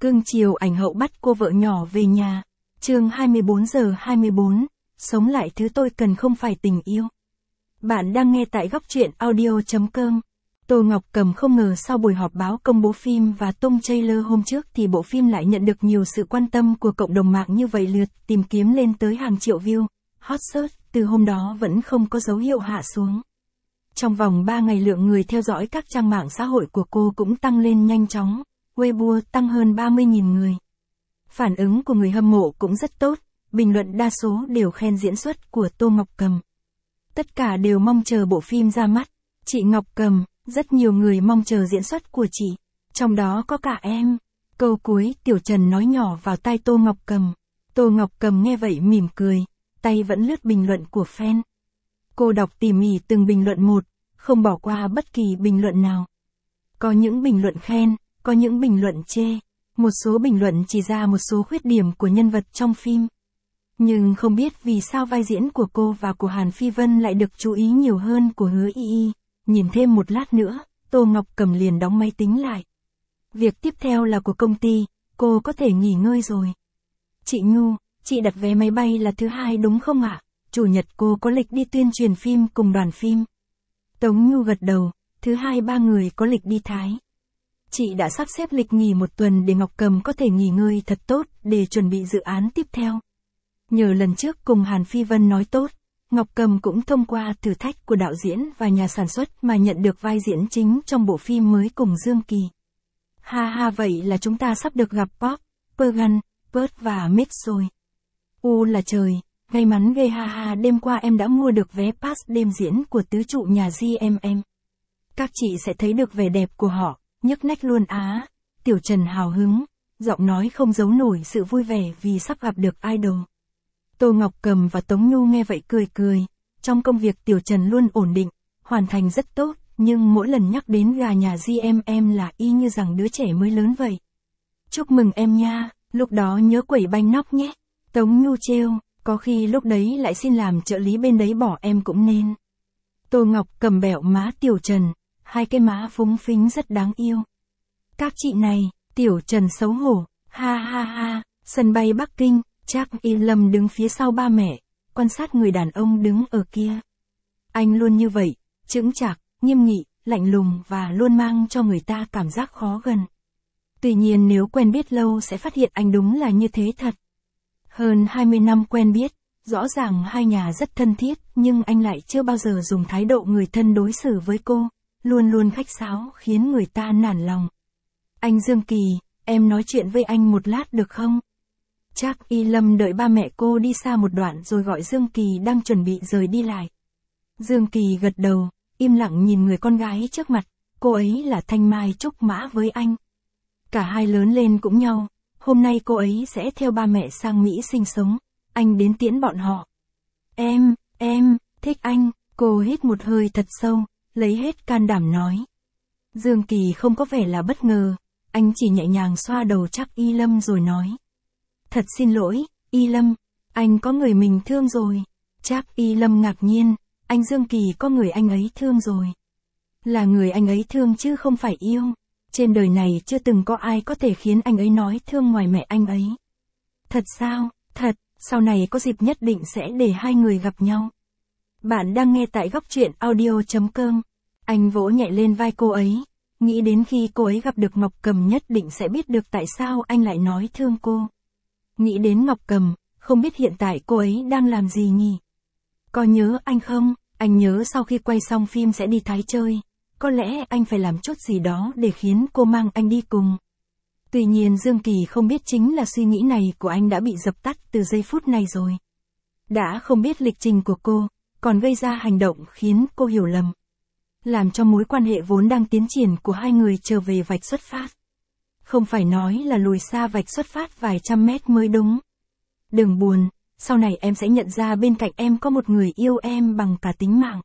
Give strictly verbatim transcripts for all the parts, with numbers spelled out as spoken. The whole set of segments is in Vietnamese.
Cưng chiều ảnh hậu bắt cô vợ nhỏ về nhà. Chương hai mươi bốn giờ hai mươi bốn, sống lại thứ tôi cần không phải tình yêu. Bạn đang nghe tại góc truyện audio chấm com. Tô Ngọc Cầm không ngờ sau buổi họp báo công bố phim và tung trailer hôm trước thì bộ phim lại nhận được nhiều sự quan tâm của cộng đồng mạng như vậy, lượt tìm kiếm lên tới hàng triệu view. Hot search từ hôm đó vẫn không có dấu hiệu hạ xuống. Trong vòng ba ngày lượng người theo dõi các trang mạng xã hội của cô cũng tăng lên nhanh chóng. Weibo tăng hơn ba mươi nghìn người. Phản ứng của người hâm mộ cũng rất tốt, bình luận đa số đều khen diễn xuất của Tô Ngọc Cầm. Tất cả đều mong chờ bộ phim ra mắt. Chị Ngọc Cầm, rất nhiều người mong chờ diễn xuất của chị, trong đó có cả em. Câu cuối Tiểu Trần nói nhỏ vào tai Tô Ngọc Cầm. Tô Ngọc Cầm nghe vậy mỉm cười, tay vẫn lướt bình luận của fan. Cô đọc tỉ mỉ từng bình luận một, không bỏ qua bất kỳ bình luận nào. Có những bình luận khen, có những bình luận chê, một số bình luận chỉ ra một số khuyết điểm của nhân vật trong phim. Nhưng không biết vì sao vai diễn của cô và của Hàn Phi Vân lại được chú ý nhiều hơn của Hứa Y Y. Nhìn thêm một lát nữa, Tô Ngọc Cầm liền đóng máy tính lại. Việc tiếp theo là của công ty, cô có thể nghỉ ngơi rồi. Chị Nhu, chị đặt vé máy bay là thứ hai đúng không ạ? Chủ nhật cô có lịch đi tuyên truyền phim cùng đoàn phim. Tống Nhu gật đầu, thứ hai ba người có lịch đi Thái. Chị đã sắp xếp lịch nghỉ một tuần để Ngọc Cầm có thể nghỉ ngơi thật tốt để chuẩn bị dự án tiếp theo. Nhờ lần trước cùng Hàn Phi Vân nói tốt, Ngọc Cầm cũng thông qua thử thách của đạo diễn và nhà sản xuất mà nhận được vai diễn chính trong bộ phim mới cùng Dương Kỳ. Ha ha, vậy là chúng ta sắp được gặp Pop, Pergan, Bert và Mix rồi. U là trời, may mắn ghê ha ha, đêm qua em đã mua được vé pass đêm diễn của tứ trụ nhà giê em em. Các chị sẽ thấy được vẻ đẹp của họ, nhức nách luôn á. Tiểu Trần hào hứng, giọng nói không giấu nổi sự vui vẻ vì sắp gặp được idol. Tô Ngọc Cầm và Tống Nhu nghe vậy cười cười. Trong công việc Tiểu Trần luôn ổn định, hoàn thành rất tốt, nhưng mỗi lần nhắc đến gà nhà giê em em là y như rằng đứa trẻ mới lớn vậy. Chúc mừng em nha, lúc đó nhớ quẩy banh nóc nhé. Tống Nhu trêu, có khi lúc đấy lại xin làm trợ lý bên đấy bỏ em cũng nên. Tô Ngọc Cầm bẹo má Tiểu Trần, hai cái má phúng phính rất đáng yêu. Các chị này, Tiểu Trần xấu hổ, ha ha ha. Sân bay Bắc Kinh, Trác Y Lâm đứng phía sau ba mẹ, quan sát người đàn ông đứng ở kia. Anh luôn như vậy, chững chạc, nghiêm nghị, lạnh lùng và luôn mang cho người ta cảm giác khó gần. Tuy nhiên nếu quen biết lâu sẽ phát hiện anh đúng là như thế thật. Hơn hai mươi năm quen biết, rõ ràng hai nhà rất thân thiết, nhưng anh lại chưa bao giờ dùng thái độ người thân đối xử với cô, luôn luôn khách sáo khiến người ta nản lòng. Anh Dương Kỳ, em nói chuyện với anh một lát được không? Trác Y Lâm đợi ba mẹ cô đi xa một đoạn rồi gọi Dương Kỳ đang chuẩn bị rời đi lại. Dương Kỳ gật đầu, im lặng nhìn người con gái trước mặt, cô ấy là Thanh Mai Trúc Mã với anh. Cả hai lớn lên cũng nhau, hôm nay cô ấy sẽ theo ba mẹ sang Mỹ sinh sống, anh đến tiễn bọn họ. Em, em, thích anh, cô hít một hơi thật sâu, lấy hết can đảm nói. Dương Kỳ không có vẻ là bất ngờ, anh chỉ nhẹ nhàng xoa đầu Trác Y Lâm rồi nói. Thật xin lỗi, Y Lâm, anh có người mình thương rồi. Trác Y Lâm ngạc nhiên, anh Dương Kỳ có người anh ấy thương rồi. Là người anh ấy thương chứ không phải yêu. Trên đời này chưa từng có ai có thể khiến anh ấy nói thương ngoài mẹ anh ấy. Thật sao? Thật, sau này có dịp nhất định sẽ để hai người gặp nhau. Bạn đang nghe tại góc truyện audio chấm com. Anh vỗ nhẹ lên vai cô ấy, nghĩ đến khi cô ấy gặp được Ngọc Cầm nhất định sẽ biết được tại sao anh lại nói thương cô. Nghĩ đến Ngọc Cầm, không biết hiện tại cô ấy đang làm gì nhỉ? Có nhớ anh không? Anh nhớ sau khi quay xong phim sẽ đi Thái chơi. Có lẽ anh phải làm chút gì đó để khiến cô mang anh đi cùng. Tuy nhiên Dương Kỳ không biết chính là suy nghĩ này của anh đã bị dập tắt từ giây phút này rồi. Đã không biết lịch trình của cô, còn gây ra hành động khiến cô hiểu lầm. Làm cho mối quan hệ vốn đang tiến triển của hai người trở về vạch xuất phát. Không phải nói là lùi xa vạch xuất phát vài trăm mét mới đúng. Đừng buồn, sau này em sẽ nhận ra bên cạnh em có một người yêu em bằng cả tính mạng.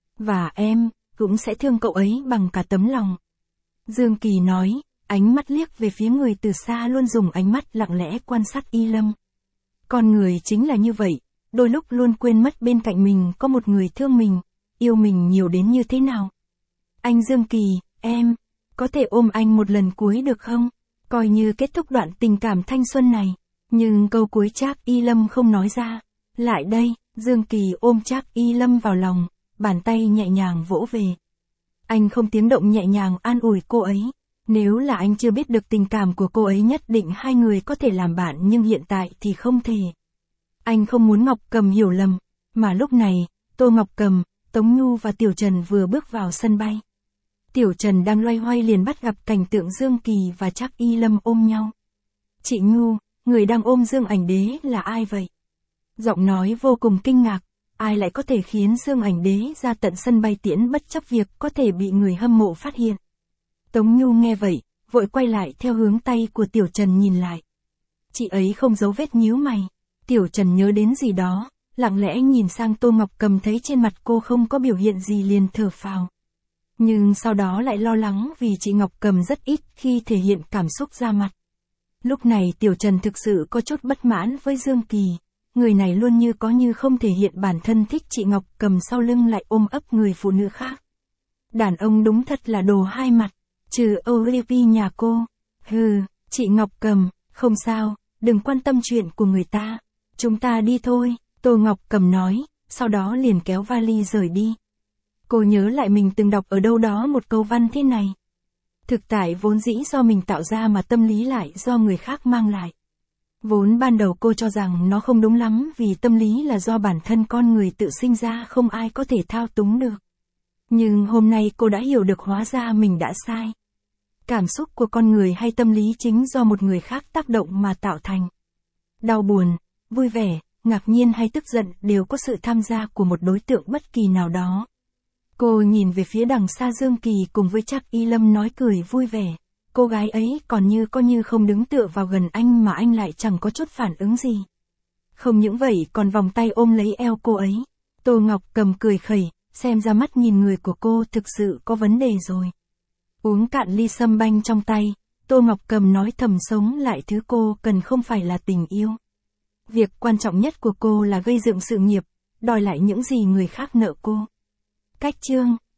Và em cũng sẽ thương cậu ấy bằng cả tấm lòng. Dương Kỳ nói, ánh mắt liếc về phía người từ xa luôn dùng ánh mắt lặng lẽ quan sát Y Lâm. Con người chính là như vậy, đôi lúc luôn quên mất bên cạnh mình có một người thương mình, yêu mình nhiều đến như thế nào. Anh Dương Kỳ, em, có thể ôm anh một lần cuối được không? coi như kết thúc đoạn tình cảm thanh xuân này. Nhưng câu cuối Trác Y Lâm không nói ra. Lại đây, Dương Kỳ ôm Trác Y Lâm vào lòng, bàn tay nhẹ nhàng vỗ về. Anh không tiếng động nhẹ nhàng an ủi cô ấy. Nếu là anh chưa biết được tình cảm của cô ấy nhất định hai người có thể làm bạn nhưng hiện tại thì không thể. Anh không muốn Ngọc Cầm hiểu lầm, mà lúc này, Tô Ngọc Cầm, Tống Nhu và Tiểu Trần vừa bước vào sân bay. Tiểu Trần đang loay hoay liền bắt gặp cảnh tượng Dương Kỳ và Trác Y Lâm ôm nhau. Chị Nhu, người đang ôm Dương Ảnh Đế là ai vậy? Giọng nói vô cùng kinh ngạc, ai lại có thể khiến Dương Ảnh Đế ra tận sân bay tiễn bất chấp việc có thể bị người hâm mộ phát hiện. Tống Nhu nghe vậy, vội quay lại theo hướng tay của Tiểu Trần nhìn lại. Chị ấy không giấu vết nhíu mày. Tiểu Trần nhớ đến gì đó, lặng lẽ nhìn sang Tô Ngọc Cầm thấy trên mặt cô không có biểu hiện gì liền thở phào. Nhưng sau đó lại lo lắng vì chị Ngọc Cầm rất ít khi thể hiện cảm xúc ra mặt. Lúc này Tiểu Trần thực sự có chút bất mãn với Dương Kỳ. Người này luôn như có như không thể hiện bản thân thích chị Ngọc Cầm sau lưng lại ôm ấp người phụ nữ khác. Đàn ông đúng thật là đồ hai mặt, trừ Olivia nhà cô. Hừ, chị Ngọc Cầm, không sao, đừng quan tâm chuyện của người ta. Chúng ta đi thôi, Tô Ngọc Cầm nói, sau đó liền kéo vali rời đi. Cô nhớ lại mình từng đọc ở đâu đó một câu văn thế này. Thực tại vốn dĩ do mình tạo ra mà tâm lý lại do người khác mang lại. Vốn ban đầu cô cho rằng nó không đúng lắm vì tâm lý là do bản thân con người tự sinh ra không ai có thể thao túng được. Nhưng hôm nay cô đã hiểu được hóa ra mình đã sai. Cảm xúc của con người hay tâm lý chính do một người khác tác động mà tạo thành. Đau buồn, vui vẻ, ngạc nhiên hay tức giận đều có sự tham gia của một đối tượng bất kỳ nào đó. Cô nhìn về phía đằng xa Dương Kỳ cùng với Trác Y Lâm nói cười vui vẻ. Cô gái ấy còn như có như không đứng tựa vào gần anh mà anh lại chẳng có chút phản ứng gì. Không những vậy còn vòng tay ôm lấy eo cô ấy. Tô Ngọc Cầm cười khẩy, xem ra mắt nhìn người của cô thực sự có vấn đề rồi. Uống cạn ly sâm banh trong tay, Tô Ngọc Cầm nói thầm sống lại thứ cô cần không phải là tình yêu. Việc quan trọng nhất của cô là gây dựng sự nghiệp, đòi lại những gì người khác nợ cô. Cách chương